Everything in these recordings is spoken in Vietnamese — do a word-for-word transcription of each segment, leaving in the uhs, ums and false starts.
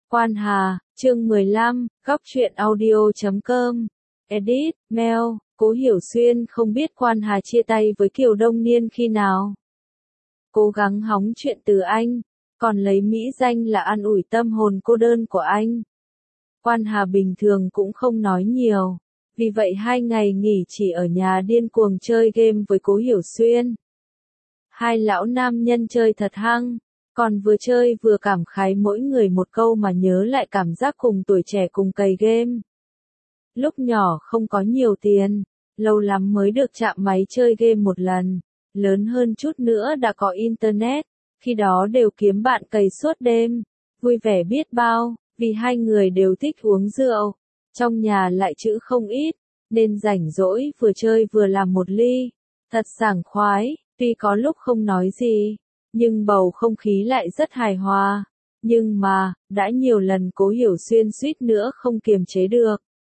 Quan Hà, chương mười lăm, góc truyện audio chấm com. Edit, mail, Cố Hiểu Xuyên không biết Quan Hà chia tay với Kiều Đông Niên khi nào. Cố gắng hóng chuyện từ anh, còn lấy mỹ danh là an ủi tâm hồn cô đơn của anh. Quan Hà bình thường cũng không nói nhiều, vì vậy hai ngày nghỉ chỉ ở nhà điên cuồng chơi game với Cố Hiểu Xuyên. Hai lão nam nhân chơi thật hăng, còn vừa chơi vừa cảm khái mỗi người một câu mà nhớ lại cảm giác cùng tuổi trẻ cùng cày game. Lúc nhỏ không có nhiều tiền, lâu lắm mới được chạm máy chơi game một lần, lớn hơn chút nữa đã có internet, khi đó đều kiếm bạn cày suốt đêm, vui vẻ biết bao, vì hai người đều thích uống rượu, trong nhà lại trữ không ít, nên rảnh rỗi vừa chơi vừa làm một ly, thật sảng khoái, tuy có lúc không nói gì, nhưng bầu không khí lại rất hài hòa. Nhưng mà, đã nhiều lần Cố Hiểu Xuyên suýt nữa không kiềm chế được.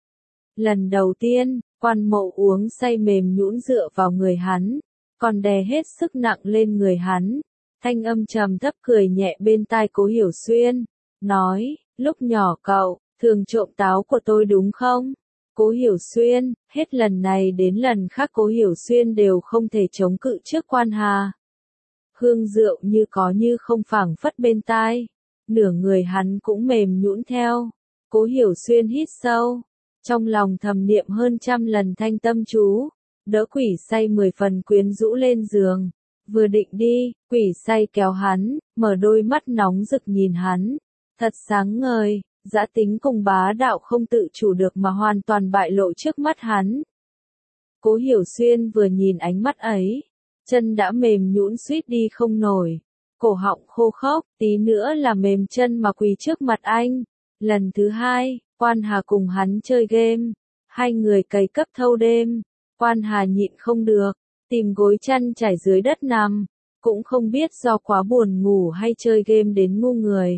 Lần đầu tiên, Quan Mộ uống say mềm nhũn dựa vào người hắn, còn đè hết sức nặng lên người hắn. Thanh âm trầm thấp cười nhẹ bên tai Cố Hiểu Xuyên, nói, lúc nhỏ cậu, thường trộm táo của tôi đúng không? Cố Hiểu Xuyên, hết lần này đến lần khác Cố Hiểu Xuyên đều không thể chống cự trước Quan Hà. Hương rượu như có như không phảng phất bên tai, nửa người hắn cũng mềm nhũn theo. Cố Hiểu Xuyên hít sâu, trong lòng thầm niệm hơn trăm lần thanh tâm chú, đỡ quỷ say mười phần quyến rũ lên giường. Vừa định đi, quỷ say kéo hắn, mở đôi mắt nóng rực nhìn hắn, thật sáng ngời, dã tính cùng bá đạo không tự chủ được mà hoàn toàn bại lộ trước mắt hắn. Cố Hiểu Xuyên vừa nhìn ánh mắt ấy, chân đã mềm nhũn suýt đi không nổi, cổ họng khô khốc, tí nữa là mềm chân mà quỳ trước mặt anh. Lần thứ hai, Quan Hà cùng hắn chơi game, hai người cày cấp thâu đêm, Quan Hà nhịn không được, tìm gối chăn trải dưới đất nằm, cũng không biết do quá buồn ngủ hay chơi game đến ngu người.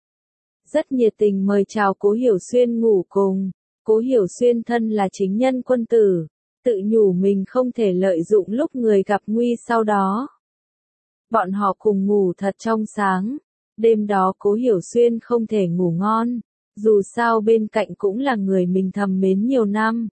Rất nhiệt tình mời chào Cố Hiểu Xuyên ngủ cùng, Cố Hiểu Xuyên thân là chính nhân quân tử, tự nhủ mình không thể lợi dụng lúc người gặp nguy sau đó. Bọn họ cùng ngủ thật trong sáng, đêm đó Cố Hiểu Xuyên không thể ngủ ngon, dù sao bên cạnh cũng là người mình thầm mến nhiều năm.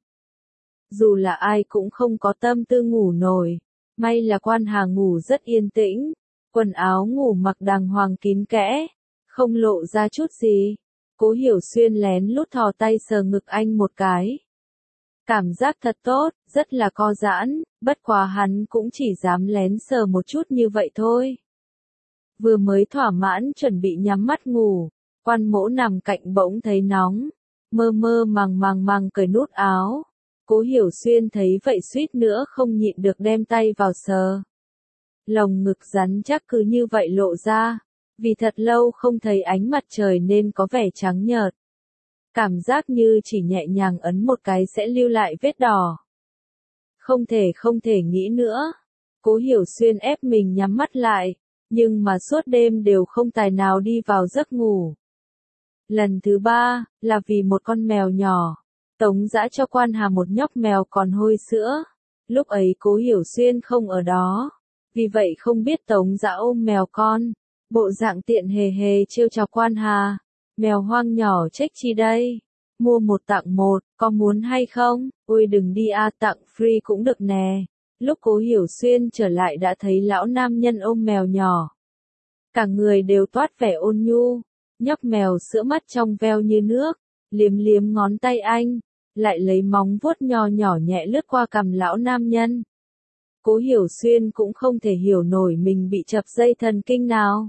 Dù là ai cũng không có tâm tư ngủ nổi, may là Quan Hà ngủ rất yên tĩnh, quần áo ngủ mặc đàng hoàng kín kẽ, không lộ ra chút gì. Cố Hiểu Xuyên lén lút thò tay sờ ngực anh một cái. Cảm giác thật tốt, rất là co giãn, bất quá hắn cũng chỉ dám lén sờ một chút như vậy thôi. Vừa mới thỏa mãn chuẩn bị nhắm mắt ngủ, Quan Mỗ nằm cạnh bỗng thấy nóng, mơ mơ màng màng màng cởi nút áo. Cố Hiểu Xuyên thấy vậy suýt nữa không nhịn được đem tay vào sờ. Lồng ngực rắn chắc cứ như vậy lộ ra, vì thật lâu không thấy ánh mặt trời nên có vẻ trắng nhợt. Cảm giác như chỉ nhẹ nhàng ấn một cái sẽ lưu lại vết đỏ. Không thể không thể nghĩ nữa. Cố Hiểu Xuyên ép mình nhắm mắt lại, nhưng mà suốt đêm đều không tài nào đi vào giấc ngủ. Lần thứ ba, là vì một con mèo nhỏ. Tống Dã cho Quan Hà một nhóc mèo còn hôi sữa. Lúc ấy Cố Hiểu Xuyên không ở đó, vì vậy không biết Tống Dã ôm mèo con, bộ dạng tiện hề hề trêu chọc Quan Hà. Mèo hoang nhỏ trách chi đây? Mua một tặng một, có muốn hay không? Ôi đừng đi a, tặng free cũng được nè. Lúc Cố Hiểu Xuyên trở lại đã thấy lão nam nhân ôm mèo nhỏ. Cả người đều toát vẻ ôn nhu, nhóc mèo sữa mắt trong veo như nước, liếm liếm ngón tay anh, lại lấy móng vuốt nho nhỏ nhẹ lướt qua cằm lão nam nhân. Cố Hiểu Xuyên cũng không thể hiểu nổi mình bị chập dây thần kinh nào.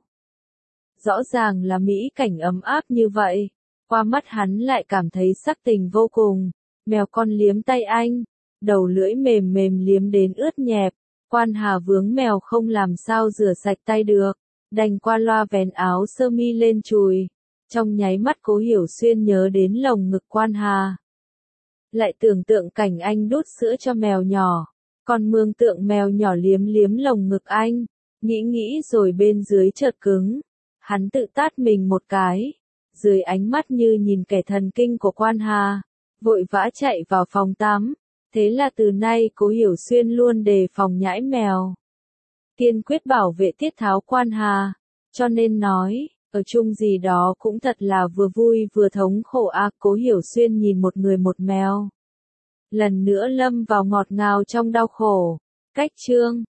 Rõ ràng là mỹ cảnh ấm áp như vậy, qua mắt hắn lại cảm thấy sắc tình vô cùng. Mèo con liếm tay anh, đầu lưỡi mềm mềm liếm đến ướt nhẹp. Quan Hà vướng mèo không làm sao rửa sạch tay được, đành qua loa vén áo sơ mi lên chùi. Trong nháy mắt Cố Hiểu Xuyên nhớ đến lồng ngực Quan Hà. Lại tưởng tượng cảnh anh đút sữa cho mèo nhỏ, còn mường tượng mèo nhỏ liếm liếm lồng ngực anh, nghĩ nghĩ rồi bên dưới chợt cứng. Hắn tự tát mình một cái, dưới ánh mắt như nhìn kẻ thần kinh của Quan Hà, vội vã chạy vào phòng tắm. Thế là từ nay Cố Hiểu Xuyên luôn đề phòng nhãi mèo, kiên quyết bảo vệ tiết tháo Quan Hà, cho nên nói, Ở chung gì đó cũng thật là vừa vui vừa thống khổ a. Cố Hiểu Xuyên nhìn một người một mèo. Lần nữa lâm vào ngọt ngào trong đau khổ. Cách chương